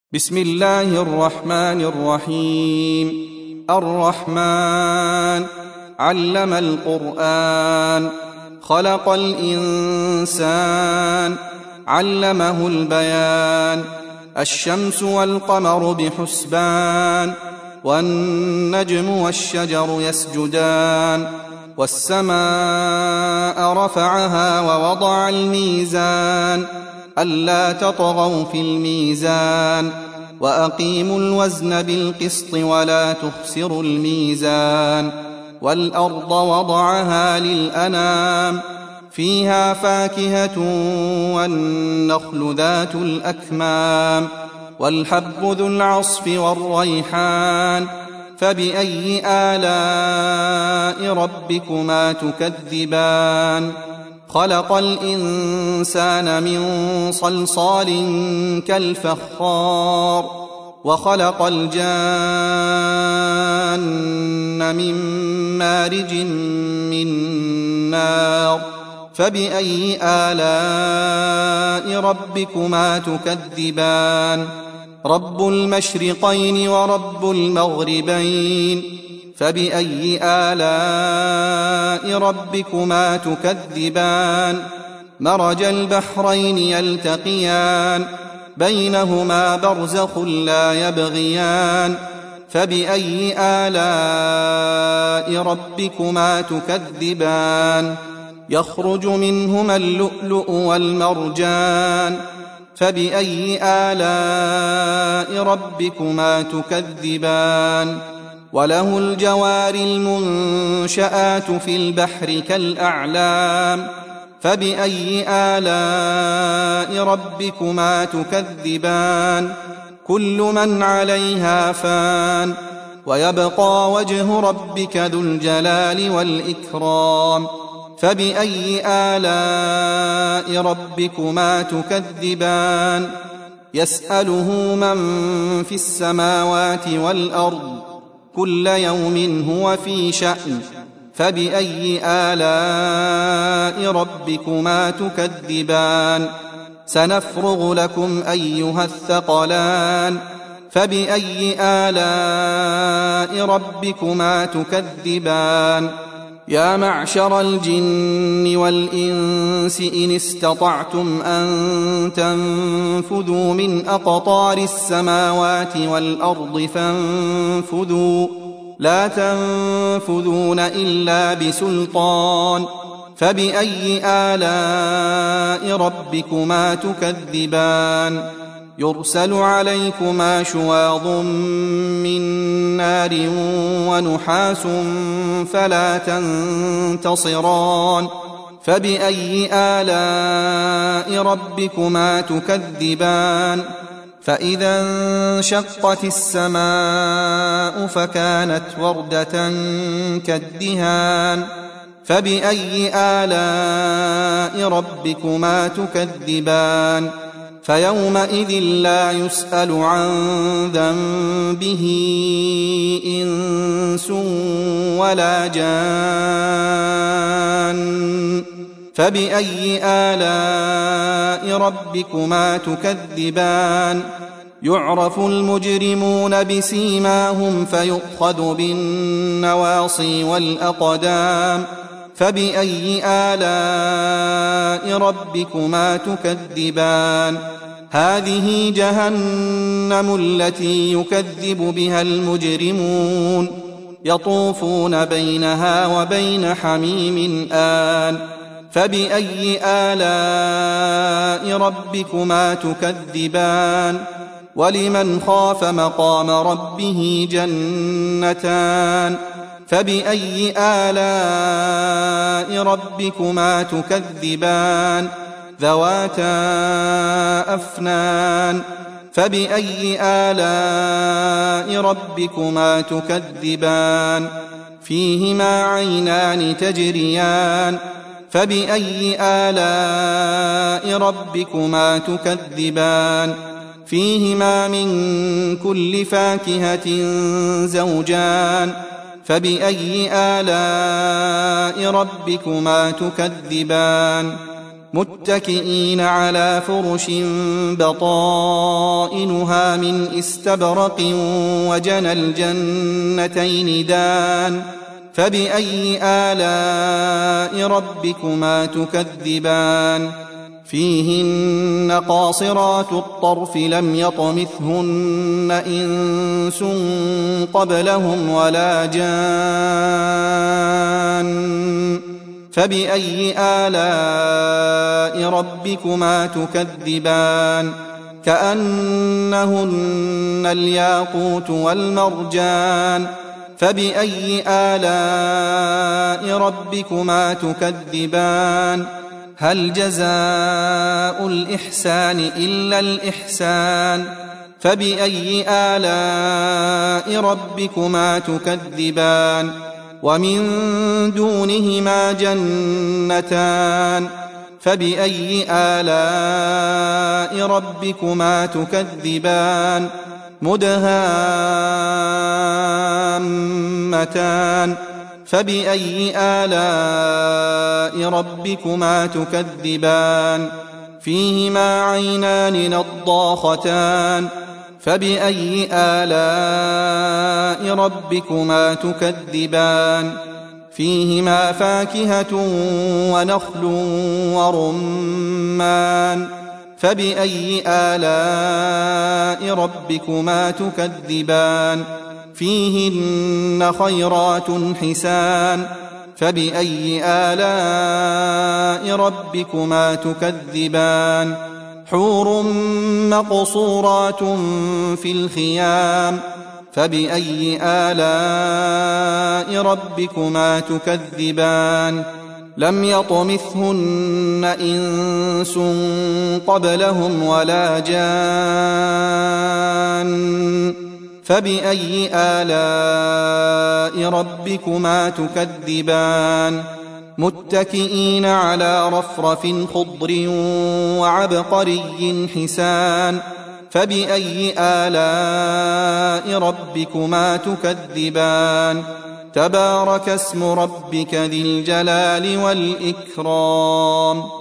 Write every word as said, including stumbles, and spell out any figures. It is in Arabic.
بسم الله الرحمن الرحيم. الرحمن علم القرآن، خلق الإنسان، علمه البيان. الشمس والقمر بحسبان، والنجم والشجر يسجدان. والسماء رفعها ووضع الميزان، ألا تطغوا في الميزان، وأقيموا الوزن بالقسط ولا تخسروا الميزان. والأرض وضعها للأنام، فيها فاكهة والنخل ذات الأكمام، والحب ذو العصف والريحان. فبأي آلاء ربكما تكذبان؟ خلق الإنسان من صلصال كالفخار، وخلق الجان من مارج من نار. فبأي آلاء ربكما تكذبان؟ رب المشرقين ورب المغربين. فبأي آلاء ربكما تكذبان؟ مرج البحرين يلتقيان، بينهما برزخ لا يبغيان. فبأي آلاء ربكما تكذبان؟ يخرج منهما اللؤلؤ والمرجان. فبأي آلاء ربكما تكذبان؟ وله الجوار المنشآت في البحر كالأعلام. فبأي آلاء ربكما تكذبان؟ كل من عليها فان، ويبقى وجه ربك ذو الجلال والإكرام. فبأي آلاء ربكما تكذبان؟ يسأله من في السماوات والأرض، كل يوم هو في شأن. فبأي آلاء ربكما تكذبان؟ سنفرغ لكم أيها الثقلان. فبأي آلاء ربكما تكذبان؟ يا معشر الجن والإنس إن استطعتم أن تنفذوا من أقطار السماوات والأرض فانفذوا، لا تنفذون إلا بسلطان. فبأي آلاء ربكما تكذبان؟ يرسل عليكما شواظ من نار ونحاس فلا تنتصران. فبأي آلاء ربكما تكذبان؟ فإذا انشقت السماء فكانت وردة كالدهان. فبأي آلاء ربكما تكذبان؟ فيومئذ لا يسأل عن ذنبه إنس ولا جان. فبأي آلاء ربكما تكذبان؟ يعرف المجرمون بسيماهم فيؤخذ بالنواصي والأقدام. فبأي آلاء ربكما تكذبان؟ هذه جهنم التي يكذب بها المجرمون، يطوفون بينها وبين حميم آن. فبأي آلاء ربكما تكذبان؟ ولمن خاف مقام ربه جنتان. فبأي آلاء ربكما تكذبان؟ ذواتا أفنان. فبأي آلاء ربكما تكذبان؟ فيهما عينان تجريان. فبأي آلاء ربكما تكذبان؟ فيهما من كل فاكهة زوجان. فبأي آلاء ربكما تكذبان؟ متكئين على فرش بطائنها من استبرق وجنى الجنتين دان فبأي آلاء ربكما تكذبان فيهن قاصرات الطرف لم يطمثهن إنس قبلهم ولا جان فبأي آلاء ربكما تكذبان كأنهن الياقوت والمرجان فبأي آلاء ربكما تكذبان هل جزاء الإحسان إلا الإحسان فبأي آلاء ربكما تكذبان ومن دونهما جنتان فبأي آلاء ربكما تكذبان مدهامتان فبأي آلاء ربكما تكذبان فيهما عينان نضاختان فبأي آلاء ربكما تكذبان فيهما فاكهة ونخل ورمان فبأي آلاء ربكما تكذبان فيهن خيرات حسان فبأي آلاء ربكما تكذبان حور مقصورات في الخيام فبأي آلاء ربكما تكذبان لم يطمثهن إنس قبلهم ولا جان فبأي آلاء ربكما تكذبان متكئين على رفرف خضر وعبقري حسان فبأي آلاء ربكما تكذبان تبارك اسم ربك ذي الجلال والإكرام